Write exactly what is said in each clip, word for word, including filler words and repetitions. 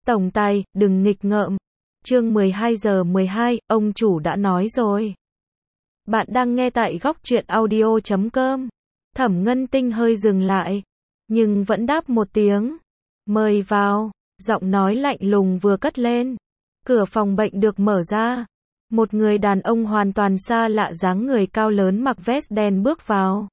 Tổng tài, đừng nghịch ngợm. Chương mười hai giờ mười hai, ông chủ đã nói rồi. Bạn đang nghe tại góc truyện audio chấm com. Thẩm Ngân Tinh hơi dừng lại, nhưng vẫn đáp một tiếng. Mời vào. Giọng nói lạnh lùng vừa cất lên. Cửa phòng bệnh được mở ra. Một người đàn ông hoàn toàn xa lạ, dáng người cao lớn, mặc vest đen bước vào.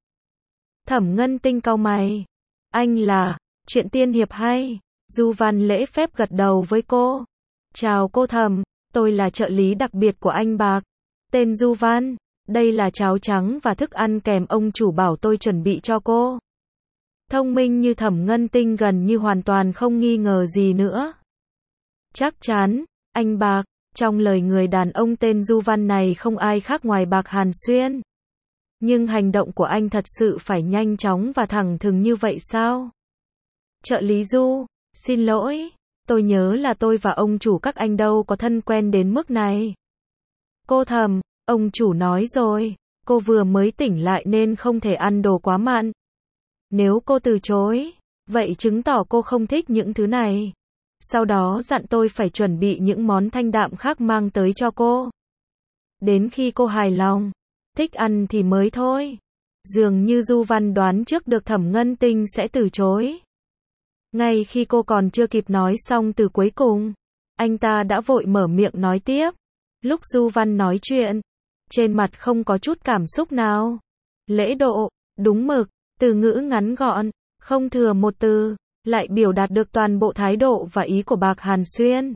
Thẩm Ngân Tinh cau mày. Anh là, chuyện tiên hiệp hay? Du Văn lễ phép gật đầu với cô. Chào cô Thẩm, tôi là trợ lý đặc biệt của anh Bạc. Tên Du Văn, đây là cháo trắng và thức ăn kèm ông chủ bảo tôi chuẩn bị cho cô. Thông minh như Thẩm Ngân Tinh gần như hoàn toàn không nghi ngờ gì nữa. Chắc chắn, anh Bạc, trong lời người đàn ông tên Du Văn này không ai khác ngoài Bạc Hàn Xuyên. Nhưng hành động của anh thật sự phải nhanh chóng và thẳng thừng như vậy sao? Trợ lý Du, xin lỗi, tôi nhớ là tôi và ông chủ các anh đâu có thân quen đến mức này. Cô Thẩm, ông chủ nói rồi, cô vừa mới tỉnh lại nên không thể ăn đồ quá mặn. Nếu cô từ chối, vậy chứng tỏ cô không thích những thứ này. Sau đó dặn tôi phải chuẩn bị những món thanh đạm khác mang tới cho cô. Đến khi cô hài lòng, thích ăn thì mới thôi. Dường như Du Văn đoán trước được Thẩm Ngân Tinh sẽ từ chối. Ngay khi cô còn chưa kịp nói xong từ cuối cùng, anh ta đã vội mở miệng nói tiếp. Lúc Du Văn nói chuyện, trên mặt không có chút cảm xúc nào. Lễ độ, đúng mực, từ ngữ ngắn gọn, không thừa một từ, lại biểu đạt được toàn bộ thái độ và ý của Bạc Hàn Xuyên.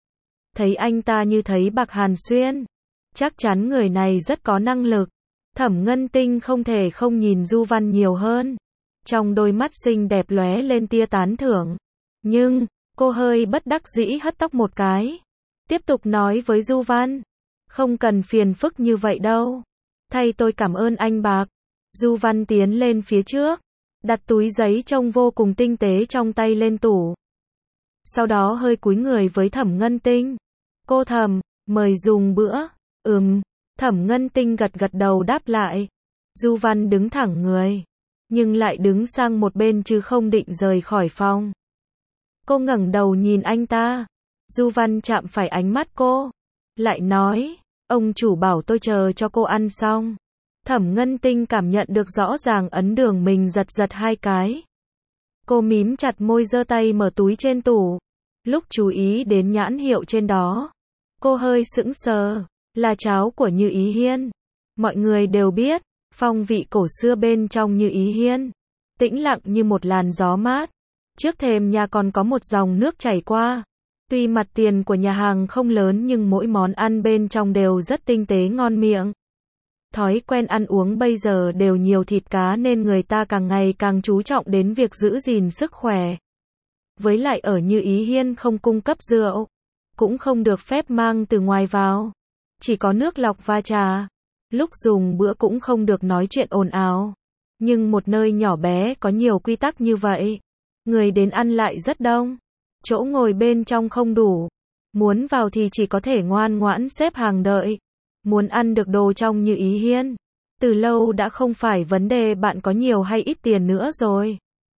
Thấy anh ta như thấy Bạc Hàn Xuyên, chắc chắn người này rất có năng lực. Thẩm Ngân Tinh không thể không nhìn Du Văn nhiều hơn. Trong đôi mắt xinh đẹp lóe lên tia tán thưởng. Nhưng, cô hơi bất đắc dĩ hất tóc một cái. Tiếp tục nói với Du Văn. Không cần phiền phức như vậy đâu. Thay tôi cảm ơn anh Bạc. Du Văn tiến lên phía trước, đặt túi giấy trông vô cùng tinh tế trong tay lên tủ. Sau đó hơi cúi người với Thẩm Ngân Tinh. Cô Thẩm, mời dùng bữa. Ừm, Thẩm Ngân Tinh gật gật đầu đáp lại. Du Văn đứng thẳng người, nhưng lại đứng sang một bên chứ không định rời khỏi phòng. Cô ngẩng đầu nhìn anh ta. Du Văn chạm phải ánh mắt cô, lại nói, ông chủ bảo tôi chờ cho cô ăn xong. Thẩm Ngân Tinh cảm nhận được rõ ràng ấn đường mình giật giật hai cái. Cô mím chặt môi, giơ tay mở túi trên tủ. Lúc chú ý đến nhãn hiệu trên đó, cô hơi sững sờ, là cháo của Như Ý Hiên. Mọi người đều biết, phong vị cổ xưa bên trong Như Ý Hiên, tĩnh lặng như một làn gió mát. Trước thềm nhà còn có một dòng nước chảy qua. Tuy mặt tiền của nhà hàng không lớn nhưng mỗi món ăn bên trong đều rất tinh tế ngon miệng. Thói quen ăn uống bây giờ đều nhiều thịt cá nên người ta càng ngày càng chú trọng đến việc giữ gìn sức khỏe. Với lại ở Như Ý Hiên không cung cấp rượu, cũng không được phép mang từ ngoài vào. Chỉ có nước lọc và trà. Lúc dùng bữa cũng không được nói chuyện ồn ào. Nhưng một nơi nhỏ bé có nhiều quy tắc như vậy. Người đến ăn lại rất đông. Chỗ ngồi bên trong không đủ. Muốn vào thì chỉ có thể ngoan ngoãn xếp hàng đợi. Muốn ăn được đồ trong Như Ý Hiên, từ lâu đã không phải vấn đề bạn có nhiều hay ít tiền nữa rồi.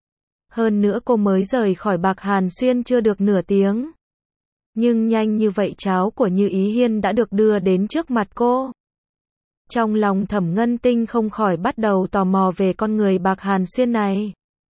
Hơn nữa cô mới rời khỏi Bạc Hàn Xuyên chưa được nửa tiếng. Nhưng nhanh như vậy cháo của Như Ý Hiên đã được đưa đến trước mặt cô. Trong lòng Thẩm Ngân Tinh không khỏi bắt đầu tò mò về con người Bạc Hàn Xuyên này.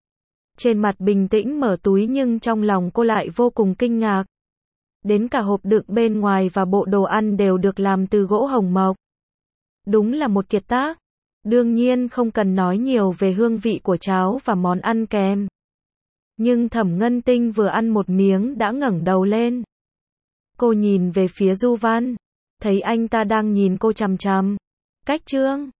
Trên mặt bình tĩnh mở túi nhưng trong lòng cô lại vô cùng kinh ngạc. Đến cả hộp đựng bên ngoài và bộ đồ ăn đều được làm từ gỗ hồng mộc. Đúng là một kiệt tác. Đương nhiên không cần nói nhiều về hương vị của cháo và món ăn kèm. Nhưng Thẩm Ngân Tinh vừa ăn một miếng đã ngẩng đầu lên. Cô nhìn về phía Du Văn, thấy anh ta đang nhìn cô chằm chằm. Cách trương,